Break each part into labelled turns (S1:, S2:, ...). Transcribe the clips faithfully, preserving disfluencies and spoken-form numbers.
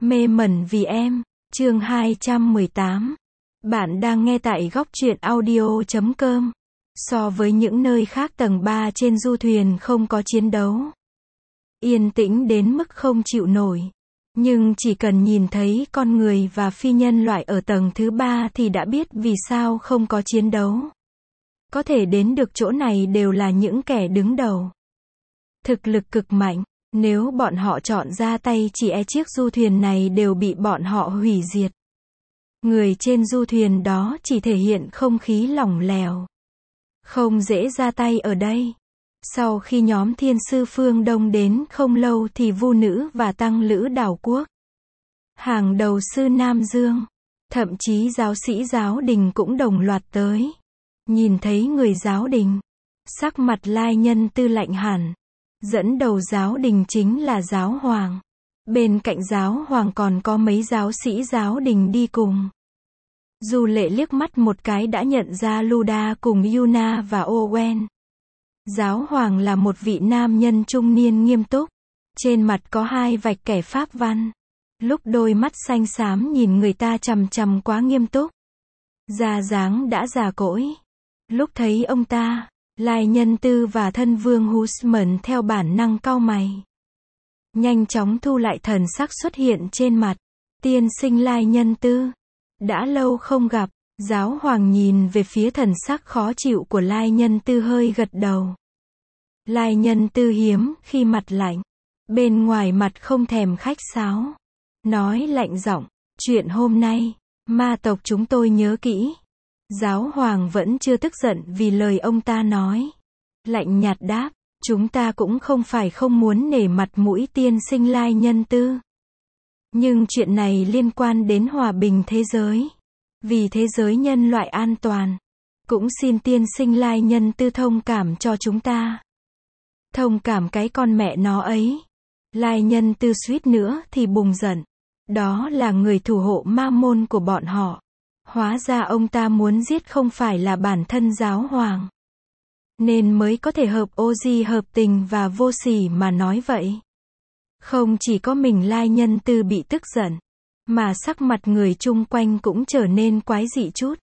S1: Mê mẩn vì em, chương hai trăm mười tám. Bạn đang nghe tại góc truyện audio chấm com. So với những nơi khác tầng ba trên du thuyền không có chiến đấu. Yên tĩnh đến mức không chịu nổi. Nhưng chỉ cần nhìn thấy con người và phi nhân loại ở tầng thứ ba thì đã biết vì sao không có chiến đấu. Có thể đến được chỗ này đều là những kẻ đứng đầu. Thực lực cực mạnh. Nếu bọn họ chọn ra tay chỉ e chiếc du thuyền này đều bị bọn họ hủy diệt. Người trên du thuyền đó chỉ thể hiện không khí lỏng lẻo. Không dễ ra tay ở đây. Sau khi nhóm thiên sư phương Đông đến không lâu thì vu nữ và tăng lữ đảo quốc. Hàng đầu sư Nam Dương. Thậm chí giáo sĩ giáo đình cũng đồng loạt tới. Nhìn thấy người giáo đình. Sắc mặt Lai Nhân Tư lạnh hẳn. Dẫn đầu giáo đình chính là giáo hoàng. Bên cạnh giáo hoàng còn có mấy giáo sĩ giáo đình đi cùng. Du Lệ liếc mắt một cái đã nhận ra Luda cùng Yuna và Owen. Giáo hoàng là một vị nam nhân trung niên nghiêm túc. Trên mặt có hai vạch kẻ pháp văn. Lúc đôi mắt xanh xám nhìn người ta chằm chằm quá nghiêm túc. Da dáng đã già cỗi. Lúc thấy ông ta, Lai Nhân Tư và thân vương Husman theo bản năng cau mày. Nhanh chóng thu lại thần sắc xuất hiện trên mặt. Tiên sinh Lai Nhân Tư. Đã lâu không gặp. Giáo hoàng nhìn về phía thần sắc khó chịu của Lai Nhân Tư hơi gật đầu. Lai Nhân Tư hiếm khi mặt lạnh. Bên ngoài mặt không thèm khách sáo. Nói lạnh giọng, chuyện hôm nay, ma tộc chúng tôi nhớ kỹ. Giáo hoàng vẫn chưa tức giận vì lời ông ta nói. Lạnh nhạt đáp, chúng ta cũng không phải không muốn nể mặt mũi tiên sinh Lai Nhân Tư. Nhưng chuyện này liên quan đến hòa bình thế giới. Vì thế giới nhân loại an toàn. Cũng xin tiên sinh Lai Nhân Tư thông cảm cho chúng ta. Thông cảm cái con mẹ nó ấy. Lai Nhân Tư suýt nữa thì bùng giận. Đó là người thủ hộ ma môn của bọn họ. Hóa ra ông ta muốn giết không phải là bản thân giáo hoàng. Nên mới có thể hợp ô di hợp tình và vô sỉ mà nói vậy. Không chỉ có mình Lai Nhân Tư bị tức giận. Mà sắc mặt người chung quanh cũng trở nên quái dị chút.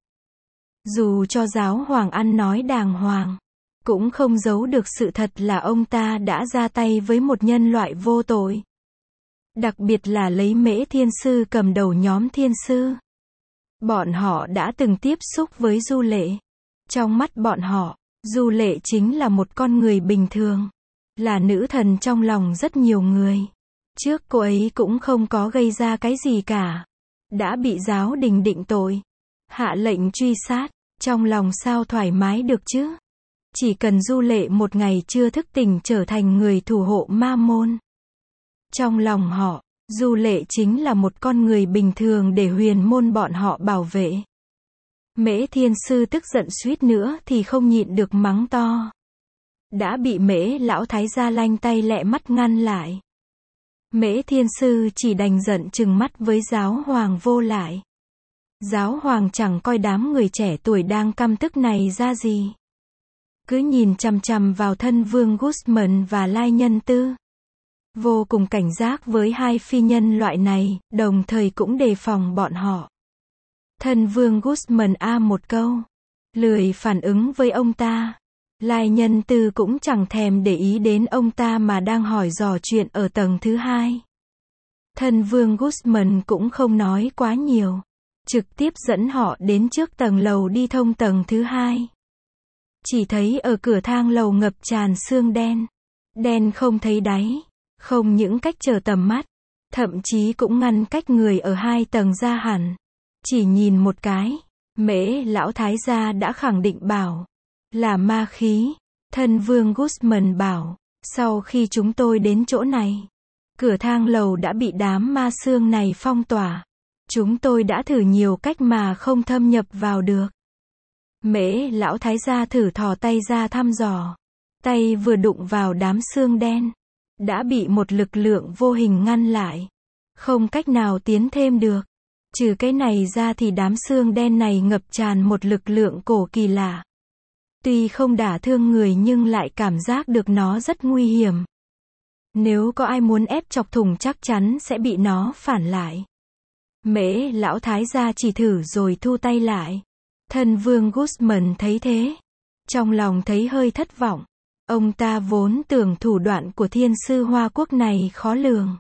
S1: Dù cho giáo hoàng ăn nói đàng hoàng. Cũng không giấu được sự thật là ông ta đã ra tay với một nhân loại vô tội. Đặc biệt là lấy Mễ Thiên Sư cầm đầu nhóm thiên sư. Bọn họ đã từng tiếp xúc với Du Lệ. Trong mắt bọn họ, Du Lệ chính là một con người bình thường. Là nữ thần trong lòng rất nhiều người. Trước cô ấy cũng không có gây ra cái gì cả. Đã bị giáo đình định tội. Hạ lệnh truy sát. Trong lòng sao thoải mái được chứ? Chỉ cần Du Lệ một ngày chưa thức tỉnh trở thành người thủ hộ ma môn. Trong lòng họ, Du Lệ chính là một con người bình thường để huyền môn bọn họ bảo vệ. Mễ Thiên Sư tức giận suýt nữa thì không nhịn được mắng to. Đã bị Mễ lão thái gia lanh tay lẹ mắt ngăn lại. Mễ Thiên Sư chỉ đành giận trừng mắt với giáo hoàng vô lại. Giáo hoàng chẳng coi đám người trẻ tuổi đang căm tức này ra gì. Cứ nhìn chằm chằm vào thân vương Guzman và Lai Nhân Tư. Vô cùng cảnh giác với hai phi nhân loại này, đồng thời cũng đề phòng bọn họ. Thân vương Guzman a một câu. Lười phản ứng với ông ta. Lai Nhân Tư cũng chẳng thèm để ý đến ông ta mà đang hỏi dò chuyện ở tầng thứ hai. Thân vương Guzman cũng không nói quá nhiều. Trực tiếp dẫn họ đến trước tầng lầu đi thông tầng thứ hai. Chỉ thấy ở cửa thang lầu ngập tràn sương đen. Đen không thấy đáy. Không những cách trở tầm mắt. Thậm chí cũng ngăn cách người ở hai tầng ra hẳn. Chỉ nhìn một cái. Mễ lão thái gia đã khẳng định bảo. Là ma khí. Thân vương Guzman bảo. Sau khi chúng tôi đến chỗ này. Cửa thang lầu đã bị đám ma sương này phong tỏa. Chúng tôi đã thử nhiều cách mà không thâm nhập vào được. Mễ lão thái gia thử thò tay ra thăm dò. Tay vừa đụng vào đám sương đen. Đã bị một lực lượng vô hình ngăn lại. Không cách nào tiến thêm được. Trừ cái này ra thì đám sương đen này ngập tràn một lực lượng cổ kỳ lạ. Tuy không đả thương người nhưng lại cảm giác được nó rất nguy hiểm. Nếu có ai muốn ép chọc thủng chắc chắn sẽ bị nó phản lại. Mễ lão thái gia chỉ thử rồi thu tay lại. Thân vương Guzman thấy thế. Trong lòng thấy hơi thất vọng. Ông ta vốn tưởng thủ đoạn của thiên sư Hoa Quốc này khó lường.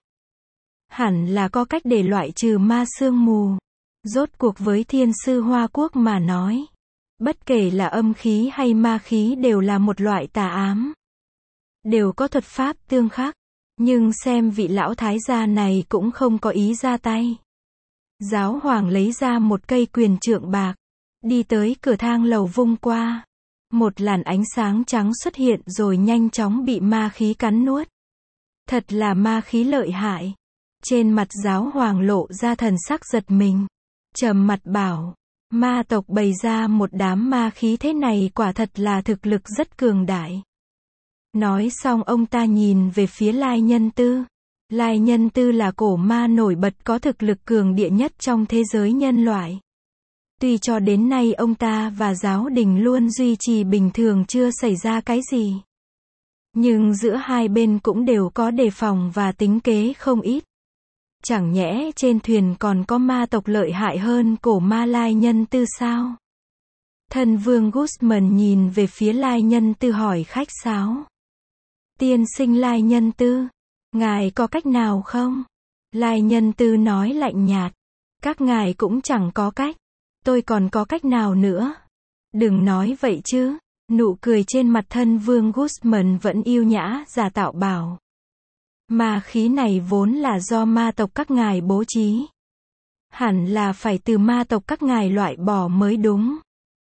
S1: Hẳn là có cách để loại trừ ma sương mù. Rốt cuộc với thiên sư Hoa Quốc mà nói. Bất kể là âm khí hay ma khí đều là một loại tà ám. Đều có thuật pháp tương khắc. Nhưng xem vị lão thái gia này cũng không có ý ra tay. Giáo hoàng lấy ra một cây quyền trượng bạc. Đi tới cửa thang lầu vung qua. Một làn ánh sáng trắng xuất hiện rồi nhanh chóng bị ma khí cắn nuốt. Thật là ma khí lợi hại. Trên mặt giáo hoàng lộ ra thần sắc giật mình. Trầm mặt bảo, ma tộc bày ra một đám ma khí thế này quả thật là thực lực rất cường đại. Nói xong ông ta nhìn về phía Lai Nhân Tư. Lai Nhân Tư là cổ ma nổi bật có thực lực cường địa nhất trong thế giới nhân loại. Tuy cho đến nay ông ta và giáo đình luôn duy trì bình thường chưa xảy ra cái gì. Nhưng giữa hai bên cũng đều có đề phòng và tính kế không ít. Chẳng nhẽ trên thuyền còn có ma tộc lợi hại hơn cổ ma Lai Nhân Tư sao? Thân vương Guzman nhìn về phía Lai Nhân Tư hỏi khách sáo. Tiên sinh Lai Nhân Tư, ngài có cách nào không? Lai Nhân Tư nói lạnh nhạt. Các ngài cũng chẳng có cách. Tôi còn có cách nào nữa? Đừng nói vậy chứ. Nụ cười trên mặt thân vương Guzman vẫn yêu nhã giả tạo bảo. Ma khí này vốn là do ma tộc các ngài bố trí. Hẳn là phải từ ma tộc các ngài loại bỏ mới đúng.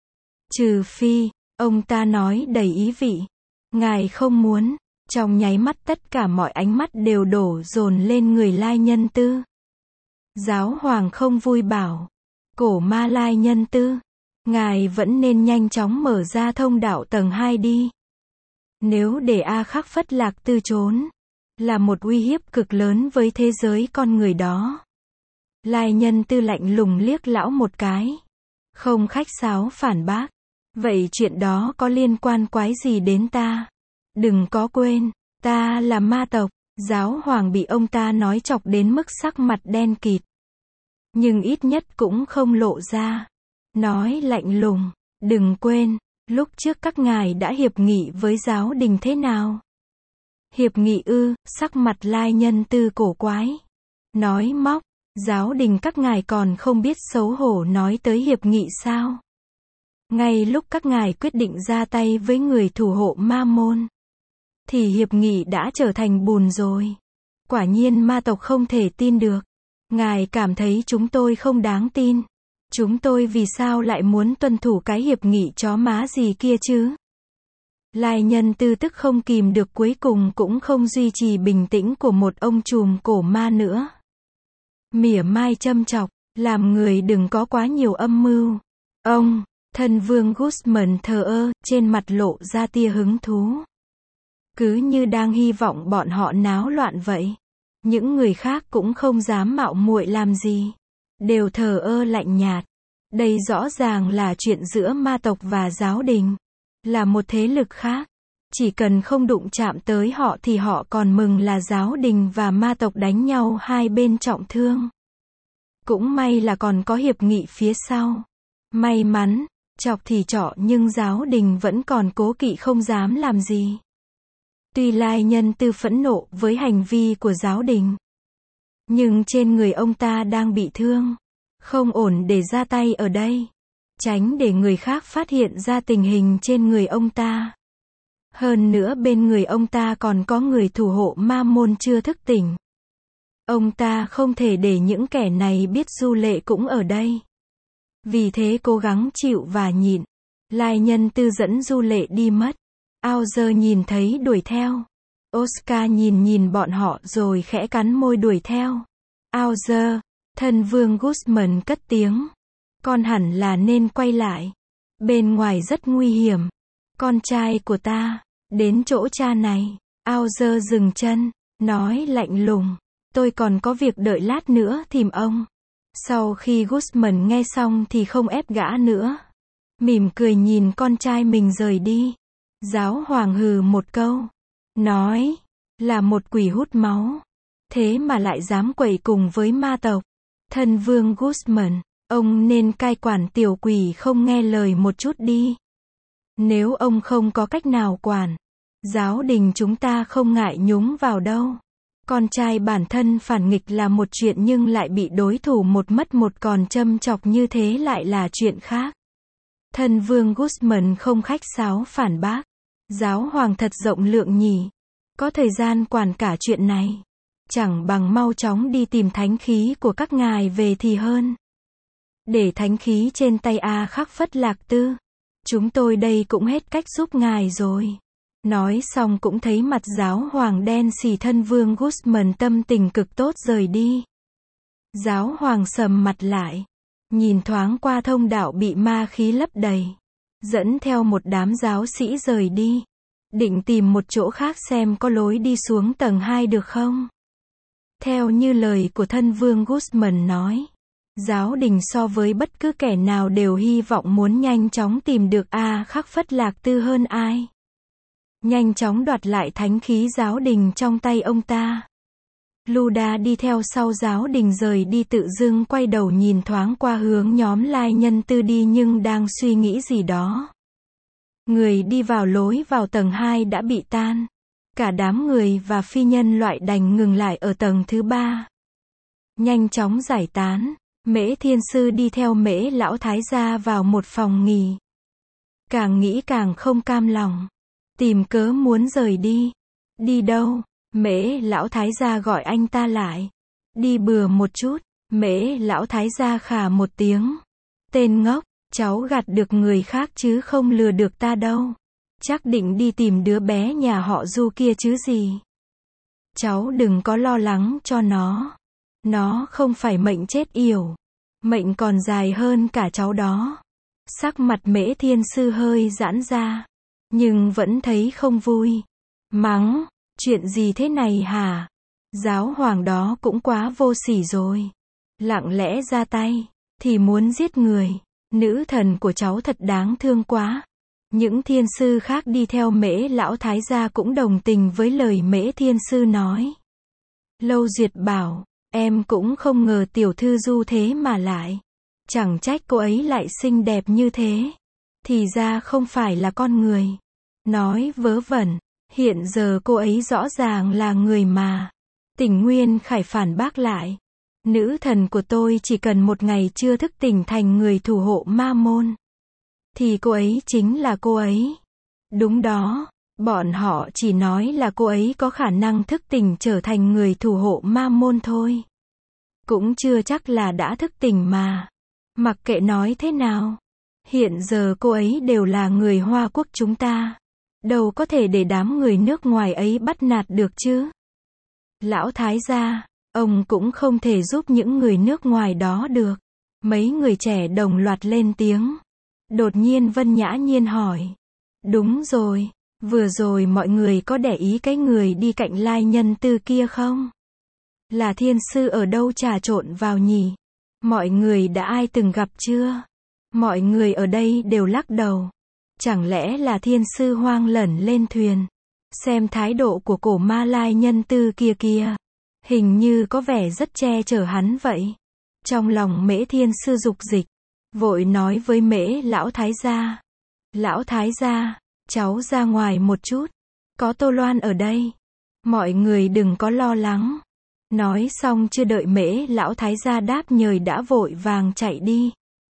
S1: Trừ phi, ông ta nói đầy ý vị. Ngài không muốn. Trong nháy mắt tất cả mọi ánh mắt đều đổ dồn lên người Lai Nhân Tư. Giáo hoàng không vui bảo. Cổ ma Lai Nhân Tư, ngài vẫn nên nhanh chóng mở ra thông đạo tầng hai đi. Nếu để A Khắc Phất Lạc từ trốn, là một uy hiếp cực lớn với thế giới con người đó. Lai Nhân Tư lạnh lùng liếc lão một cái. Không khách sáo phản bác. Vậy chuyện đó có liên quan quái gì đến ta? Đừng có quên, ta là ma tộc. Giáo hoàng bị ông ta nói chọc đến mức sắc mặt đen kịt. Nhưng ít nhất cũng không lộ ra. Nói lạnh lùng, đừng quên, lúc trước các ngài đã hiệp nghị với giáo đình thế nào? Hiệp nghị ư? Sắc mặt Lai Nhân Tư cổ quái. Nói móc, giáo đình các ngài còn không biết xấu hổ nói tới hiệp nghị sao? Ngay lúc các ngài quyết định ra tay với người thủ hộ ma môn, thì hiệp nghị đã trở thành bùn rồi. Quả nhiên ma tộc không thể tin được. Ngài cảm thấy chúng tôi không đáng tin. Chúng tôi vì sao lại muốn tuân thủ cái hiệp nghị chó má gì kia chứ? Lai Nhân Tư tức không kìm được cuối cùng cũng không duy trì bình tĩnh của một ông trùm cổ ma nữa. Mỉa mai châm chọc, làm người đừng có quá nhiều âm mưu. Ông, thân vương Guzman thờ ơ, trên mặt lộ ra tia hứng thú. Cứ như đang hy vọng bọn họ náo loạn vậy. Những người khác cũng không dám mạo muội làm gì. Đều thờ ơ lạnh nhạt. Đây rõ ràng là chuyện giữa ma tộc và giáo đình. Là một thế lực khác. Chỉ cần không đụng chạm tới họ thì họ còn mừng là giáo đình và ma tộc đánh nhau hai bên trọng thương. Cũng may là còn có hiệp nghị phía sau. May mắn, chọc thì trọ nhưng giáo đình vẫn còn cố kỵ không dám làm gì. Tuy Lai Nhân Tư phẫn nộ với hành vi của giáo đình, nhưng trên người ông ta đang bị thương. Không ổn để ra tay ở đây. Tránh để người khác phát hiện ra tình hình trên người ông ta. Hơn nữa bên người ông ta còn có người thủ hộ ma môn chưa thức tỉnh. Ông ta không thể để những kẻ này biết Du Lệ cũng ở đây. Vì thế cố gắng chịu và nhịn. Lai Nhân Tư dẫn Du Lệ đi mất. Ao giờ nhìn thấy đuổi theo. Oscar nhìn nhìn bọn họ rồi khẽ cắn môi đuổi theo. Ao giờ, thân vương Guzman cất tiếng. Con hẳn là nên quay lại. Bên ngoài rất nguy hiểm. Con trai của ta, đến chỗ cha này. Ao giờ dừng chân, nói lạnh lùng. Tôi còn có việc đợi lát nữa tìm ông. Sau khi Guzman nghe xong thì không ép gã nữa. Mỉm cười nhìn con trai mình rời đi. Giáo hoàng hừ một câu. Nói, Là một quỷ hút máu. Thế mà lại dám quậy cùng với ma tộc. Thân vương Guzman, ông nên cai quản tiểu quỷ không nghe lời một chút đi. Nếu ông không có cách nào quản, giáo đình chúng ta không ngại nhúng vào đâu. Con trai bản thân phản nghịch là một chuyện nhưng lại bị đối thủ một mất một còn châm chọc như thế lại là chuyện khác. Thân vương Guzman không khách sáo phản bác. Giáo hoàng thật rộng lượng nhỉ. Có thời gian quản cả chuyện này. Chẳng bằng mau chóng đi tìm thánh khí của các ngài về thì hơn. Để thánh khí trên tay A Khắc Phất Lạc Tư. Chúng tôi đây cũng hết cách giúp ngài rồi. Nói xong cũng thấy mặt giáo hoàng đen xì. Thân vương Guzman tâm tình cực tốt rời đi. Giáo hoàng sầm mặt lại. Nhìn thoáng qua thông đạo bị ma khí lấp đầy. Dẫn theo một đám giáo sĩ rời đi. Định tìm một chỗ khác xem có lối đi xuống tầng hai được không? Theo như lời của thân vương Guzman nói, giáo đình so với bất cứ kẻ nào đều hy vọng muốn nhanh chóng tìm được A Khắc Phất Lạc Tư hơn ai. Nhanh chóng đoạt lại thánh khí giáo đình trong tay ông ta. Luda đi theo sau giáo đình rời đi, tự dưng quay đầu nhìn thoáng qua hướng nhóm lai nhân tư đi nhưng đang suy nghĩ gì đó. Người đi vào lối vào tầng hai đã bị tan. Cả đám người và phi nhân loại đành ngừng lại ở tầng thứ ba. Nhanh chóng giải tán, Mễ Thiên Sư đi theo Mễ Lão Thái gia vào một phòng nghỉ. Càng nghĩ càng không cam lòng. Tìm cớ muốn rời đi. Đi đâu? Mễ Lão Thái gia gọi anh ta lại. Đi bừa một chút. Mễ Lão Thái gia khà một tiếng. Tên ngốc, cháu gạt được người khác chứ không lừa được ta đâu. Chắc định đi tìm đứa bé nhà họ Du kia chứ gì. Cháu đừng có lo lắng cho nó. Nó không phải mệnh chết yểu. Mệnh còn dài hơn cả cháu đó. Sắc mặt Mễ Thiên Sư hơi giãn ra. Nhưng vẫn thấy không vui. Mắng, chuyện gì thế này hả? Giáo hoàng đó cũng quá vô sỉ rồi. Lặng lẽ ra tay, thì muốn giết người. Nữ thần của cháu thật đáng thương quá. Những thiên sư khác đi theo Mễ Lão Thái gia cũng đồng tình với lời Mễ Thiên Sư nói. Lâu Duyệt bảo, em cũng không ngờ tiểu thư Du thế mà lại. Chẳng trách cô ấy lại xinh đẹp như thế. Thì ra không phải là con người. Nói vớ vẩn, hiện giờ cô ấy rõ ràng là người mà. Tỉnh Nguyên Khải phản bác lại. Nữ thần của tôi chỉ cần một ngày chưa thức tỉnh thành người thủ hộ ma môn. Thì cô ấy chính là cô ấy. Đúng đó, bọn họ chỉ nói là cô ấy có khả năng thức tỉnh trở thành người thủ hộ ma môn thôi. Cũng chưa chắc là đã thức tỉnh mà. Mặc kệ nói thế nào. Hiện giờ cô ấy đều là người Hoa Quốc chúng ta. Đâu có thể để đám người nước ngoài ấy bắt nạt được chứ. Lão Thái gia, ông cũng không thể giúp những người nước ngoài đó được. Mấy người trẻ đồng loạt lên tiếng. Đột nhiên Vân Nhã Nhiên hỏi. Đúng rồi, vừa rồi mọi người có để ý cái người đi cạnh lai nhân tư kia không? Là thiên sư ở đâu trà trộn vào nhỉ? Mọi người đã ai từng gặp chưa? Mọi người ở đây đều lắc đầu. Chẳng lẽ là thiên sư hoang lẩn lên thuyền? Xem thái độ của cổ ma lai nhân tư kia kia. Hình như có vẻ rất che chở hắn vậy. Trong lòng Mễ Thiên Sư dục dịch. Vội nói với Mễ Lão Thái gia. Lão Thái gia, cháu ra ngoài một chút. Có Tô Loan ở đây. Mọi người đừng có lo lắng. Nói xong chưa đợi Mễ Lão Thái gia đáp nhời đã vội vàng chạy đi.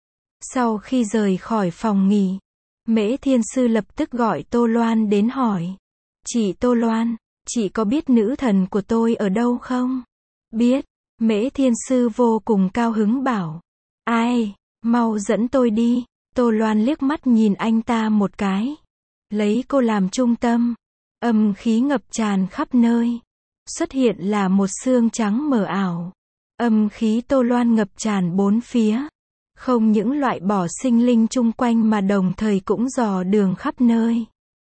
S1: Sau khi rời khỏi phòng nghỉ, Mễ Thiên Sư lập tức gọi Tô Loan đến hỏi. Chị Tô Loan, chị có biết nữ thần của tôi ở đâu không? Biết. Mễ Thiên Sư vô cùng cao hứng bảo. Ai? Mau dẫn tôi đi. Tô Loan liếc mắt nhìn anh ta một cái. Lấy cô làm trung tâm. Âm khí ngập tràn khắp nơi. Xuất hiện là một xương trắng mờ ảo. Âm khí Tô Loan ngập tràn bốn phía. Không những loại bỏ sinh linh chung quanh mà đồng thời cũng dò đường khắp nơi.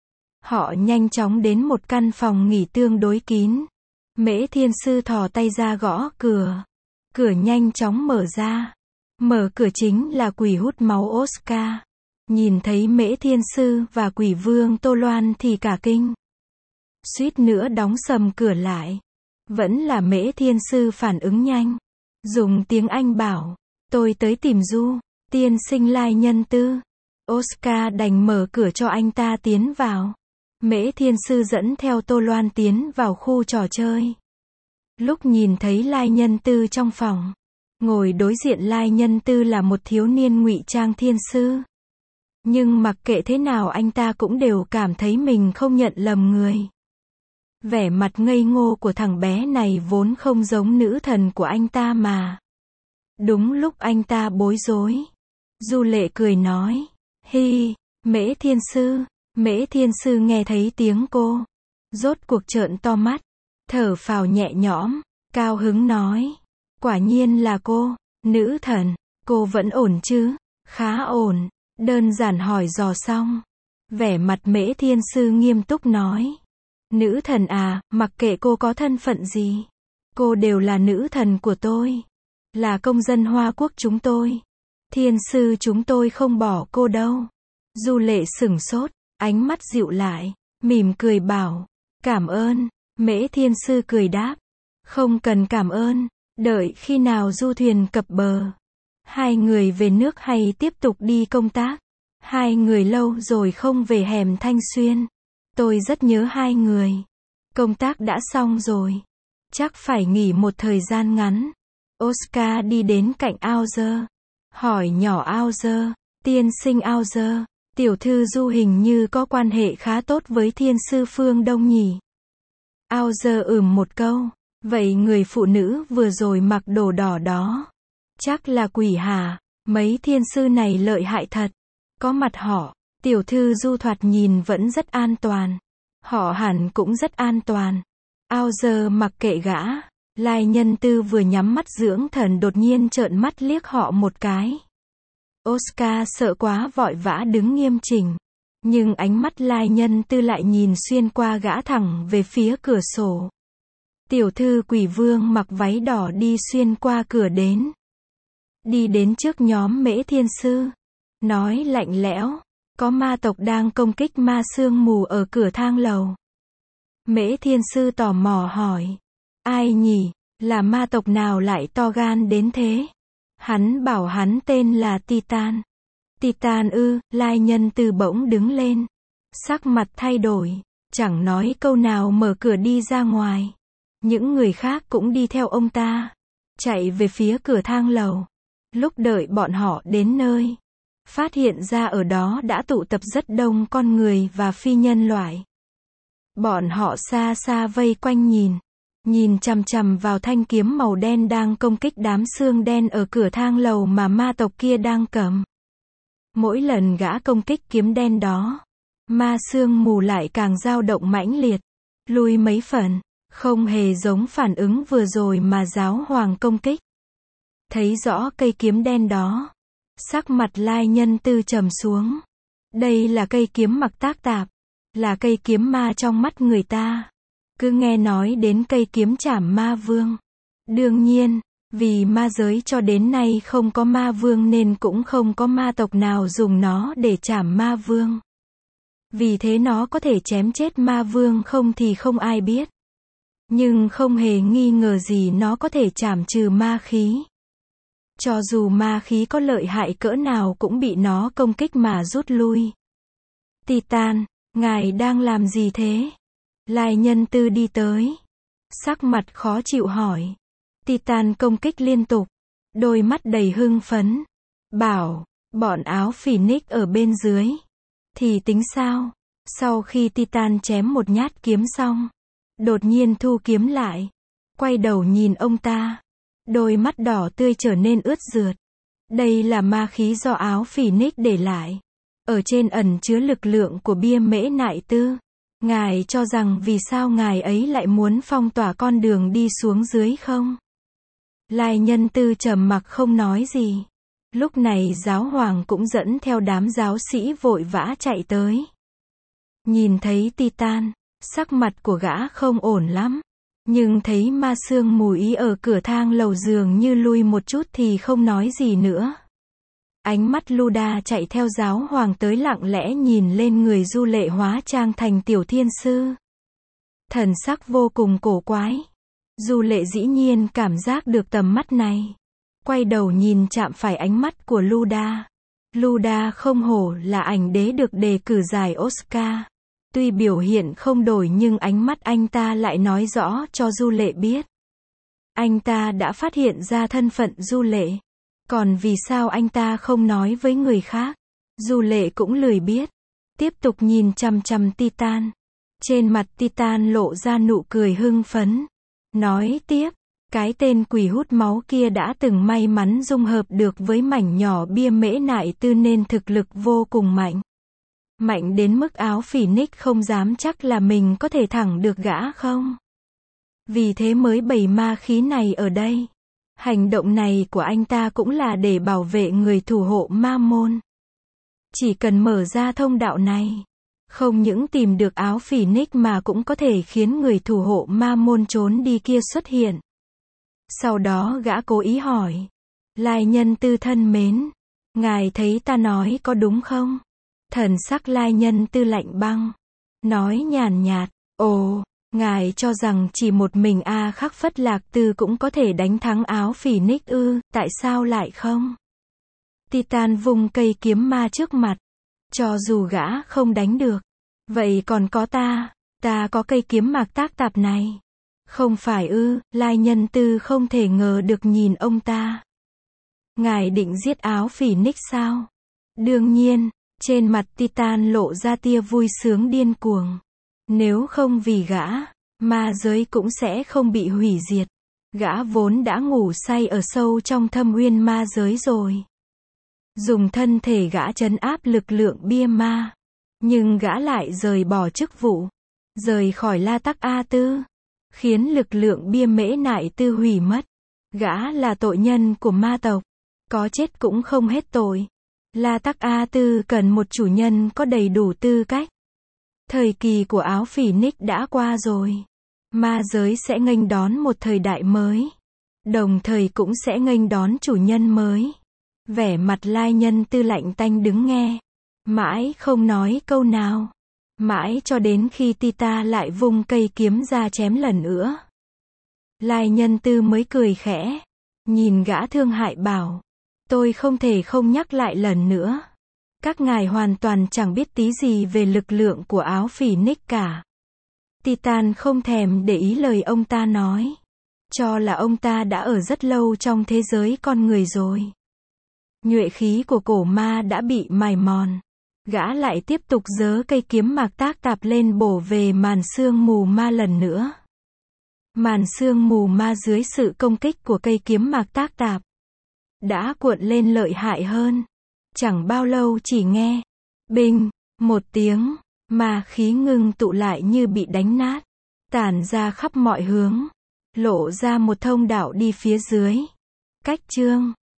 S1: Họ nhanh chóng đến một căn phòng nghỉ tương đối kín. Mễ Thiên Sư thò tay ra gõ cửa. Cửa nhanh chóng mở ra. Mở cửa chính là quỷ hút máu Oscar. Nhìn thấy Mễ Thiên Sư và quỷ vương Tô Loan thì cả kinh. suýt nữa đóng sầm cửa lại. Vẫn là Mễ Thiên Sư phản ứng nhanh. Dùng tiếng Anh bảo, tôi tới tìm Du, tiên sinh Lai Nhân Tư. Oscar đành mở cửa cho anh ta tiến vào. Mễ Thiên Sư dẫn theo Tô Loan tiến vào khu trò chơi. Lúc nhìn thấy Lai Nhân Tư trong phòng, ngồi đối diện Lai Nhân Tư là một thiếu niên ngụy trang thiên sư. Nhưng mặc kệ thế nào anh ta cũng đều cảm thấy mình không nhận lầm người. Vẻ mặt ngây ngô của thằng bé này vốn không giống nữ thần của anh ta mà. Đúng lúc anh ta bối rối, Du Lệ cười nói, hi, Mễ Thiên Sư. Mễ Thiên Sư nghe thấy tiếng cô, rốt cuộc trợn to mắt, thở phào nhẹ nhõm, cao hứng nói, quả nhiên là cô, nữ thần, cô vẫn ổn chứ? Khá ổn, đơn giản hỏi dò xong. Vẻ mặt Mễ Thiên Sư nghiêm túc nói, nữ thần à, mặc kệ cô có thân phận gì, cô đều là nữ thần của tôi, là công dân Hoa Quốc chúng tôi. Thiên Sư chúng tôi không bỏ cô đâu. Du Lệ sửng sốt, ánh mắt dịu lại, mỉm cười bảo, cảm ơn. Mễ Thiên Sư cười đáp, không cần cảm ơn, đợi khi nào du thuyền cập bờ, hai người về nước hay tiếp tục đi công tác. Hai người lâu rồi không về hẻm Thanh Xuyên, tôi rất nhớ hai người. Công tác đã xong rồi, chắc phải nghỉ một thời gian ngắn. Oscar đi đến cạnh Aozer, hỏi nhỏ Aozer, tiên sinh Aozer, tiểu thư Du hình như có quan hệ khá tốt với Thiên Sư Phương Đông nhỉ? Aozer ừm một câu, vậy người phụ nữ vừa rồi mặc đồ đỏ đó, chắc là quỷ hả? Mấy thiên sư này lợi hại thật. Có mặt họ, tiểu thư Du thoạt nhìn vẫn rất an toàn. Họ hẳn cũng rất an toàn. Aozer mặc kệ gã. Lai Nhân Tư vừa nhắm mắt dưỡng thần đột nhiên trợn mắt liếc họ một cái. Oscar sợ quá vội vã đứng nghiêm chỉnh. Nhưng ánh mắt Lai Nhân Tư lại nhìn xuyên qua gã thẳng về phía cửa sổ. Tiểu thư Quỷ Vương mặc váy đỏ đi xuyên qua cửa đến. Đi đến trước nhóm Mễ Thiên Sư. Nói lạnh lẽo, có ma tộc đang công kích ma sương mù ở cửa thang lầu. Mễ Thiên Sư tò mò hỏi, ai nhỉ, là ma tộc nào lại to gan đến thế? Hắn bảo hắn tên là Titan. Titan ư? Lai Nhân Tư bỗng đứng lên, sắc mặt thay đổi, chẳng nói câu nào mở cửa đi ra ngoài. Những người khác cũng đi theo ông ta, chạy về phía cửa thang lầu. Lúc đợi bọn họ đến nơi, phát hiện ra ở đó đã tụ tập rất đông con người và phi nhân loại. Bọn họ xa xa vây quanh nhìn, nhìn chằm chằm vào thanh kiếm màu đen đang công kích đám xương đen ở cửa thang lầu mà ma tộc kia đang cầm. Mỗi lần gã công kích kiếm đen đó, ma sương mù lại càng dao động mãnh liệt, lùi mấy phần, không hề giống phản ứng vừa rồi mà giáo hoàng công kích. Thấy rõ cây kiếm đen đó, sắc mặt Lai Nhân Tư trầm xuống. Đây là cây kiếm mặc tác tạp, là cây kiếm ma trong mắt người ta. Cứ nghe nói đến cây kiếm trảm ma vương. Đương nhiên, vì ma giới cho đến nay không có ma vương nên cũng không có ma tộc nào dùng nó để trảm ma vương. Vì thế nó có thể chém chết ma vương không thì không ai biết. Nhưng không hề nghi ngờ gì nó có thể trảm trừ ma khí. Cho dù ma khí có lợi hại cỡ nào cũng bị nó công kích mà rút lui. Titan, ngài đang làm gì thế? Lai Nhân Tư đi tới, sắc mặt khó chịu hỏi. Titan công kích liên tục, đôi mắt đầy hưng phấn, bảo, bọn áo Phoenix ở bên dưới. Thì tính sao? Sau khi Titan chém một nhát kiếm xong, đột nhiên thu kiếm lại, quay đầu nhìn ông ta. Đôi mắt đỏ tươi trở nên ướt rượt. Đây là ma khí do áo Phoenix để lại. Ở trên ẩn chứa lực lượng của bia Mễ Nại Tư. Ngài cho rằng vì sao ngài ấy lại muốn phong tỏa con đường đi xuống dưới không? Lai Nhân Tư trầm mặc không nói gì. Lúc này giáo hoàng cũng dẫn theo đám giáo sĩ vội vã chạy tới. Nhìn thấy Titan, sắc mặt của gã không ổn lắm. Nhưng thấy ma sương mù ý ở cửa thang lầu dường như lui một chút thì không nói gì nữa. Ánh mắt Luda chạy theo giáo hoàng tới lặng lẽ nhìn lên người Du Lệ hóa trang thành tiểu thiên sư. Thần sắc vô cùng cổ quái. Du Lệ dĩ nhiên cảm giác được tầm mắt này. Quay đầu nhìn chạm phải ánh mắt của Luda. Luda không hổ là ảnh đế được đề cử giải Oscar. Tuy biểu hiện không đổi nhưng ánh mắt anh ta lại nói rõ cho Du Lệ biết. Anh ta đã phát hiện ra thân phận Du Lệ. Còn vì sao anh ta không nói với người khác? Du Lệ cũng lười biết. Tiếp tục nhìn chằm chằm Titan. Trên mặt Titan lộ ra nụ cười hưng phấn. Nói tiếp, cái tên quỷ hút máu kia đã từng may mắn dung hợp được với mảnh nhỏ bia mễ nại tư nên thực lực vô cùng mạnh. Mạnh đến mức áo Phoenix không dám chắc là mình có thể thẳng được gã không. Vì thế mới bày ma khí này ở đây. Hành động này của anh ta cũng là để bảo vệ người thủ hộ ma môn. Chỉ cần mở ra thông đạo này, không những tìm được áo Phoenix mà cũng có thể khiến người thủ hộ ma môn trốn đi kia xuất hiện. Sau đó gã cố ý hỏi. Lai nhân tư thân mến, ngài thấy ta nói có đúng không? Thần sắc Lai nhân tư lạnh băng. Nói nhàn nhạt, ồ, ngài cho rằng chỉ một mình A Khắc Phất Lạc Tư cũng có thể đánh thắng áo Phoenix ư, tại sao lại không? Titan vung cây kiếm ma trước mặt. Cho dù gã không đánh được, vậy còn có ta, ta có cây kiếm mạc tác tạp này. Không phải ư, Lai nhân tư không thể ngờ được nhìn ông ta. Ngài định giết áo Phoenix sao? Đương nhiên, trên mặt Titan lộ ra tia vui sướng điên cuồng. Nếu không vì gã, ma giới cũng sẽ không bị hủy diệt. Gã vốn đã ngủ say ở sâu trong thâm uyên ma giới rồi. Dùng thân thể gã trấn áp lực lượng bia ma. Nhưng gã lại rời bỏ chức vụ. Rời khỏi La Tắc A Tư. Khiến lực lượng bia mễ nại tư hủy mất. Gã là tội nhân của ma tộc. Có chết cũng không hết tội. La Tắc A Tư cần một chủ nhân có đầy đủ tư cách. Thời kỳ của áo Phoenix đã qua rồi. Ma giới sẽ nghênh đón một thời đại mới. Đồng thời cũng sẽ nghênh đón chủ nhân mới. Vẻ mặt Lai nhân tư lạnh tanh đứng nghe. Mãi không nói câu nào. Mãi cho đến khi Tita lại vung cây kiếm ra chém lần nữa. Lai nhân tư mới cười khẽ. Nhìn gã thương hại bảo. Tôi không thể không nhắc lại lần nữa. Các ngài hoàn toàn chẳng biết tí gì về lực lượng của áo Phoenix cả. Titan không thèm để ý lời ông ta nói. Cho là ông ta đã ở rất lâu trong thế giới con người rồi. Nhuệ khí của cổ ma đã bị mài mòn. Gã lại tiếp tục giơ cây kiếm mạc tác tạp lên bổ về màn sương mù ma lần nữa. Màn sương mù ma dưới sự công kích của cây kiếm mạc tác tạp đã cuộn lên lợi hại hơn. Chẳng bao lâu chỉ nghe binh một tiếng, ma khí ngưng tụ lại như bị đánh nát, tản ra khắp mọi hướng, lộ ra một thông đạo đi phía dưới. Cách chương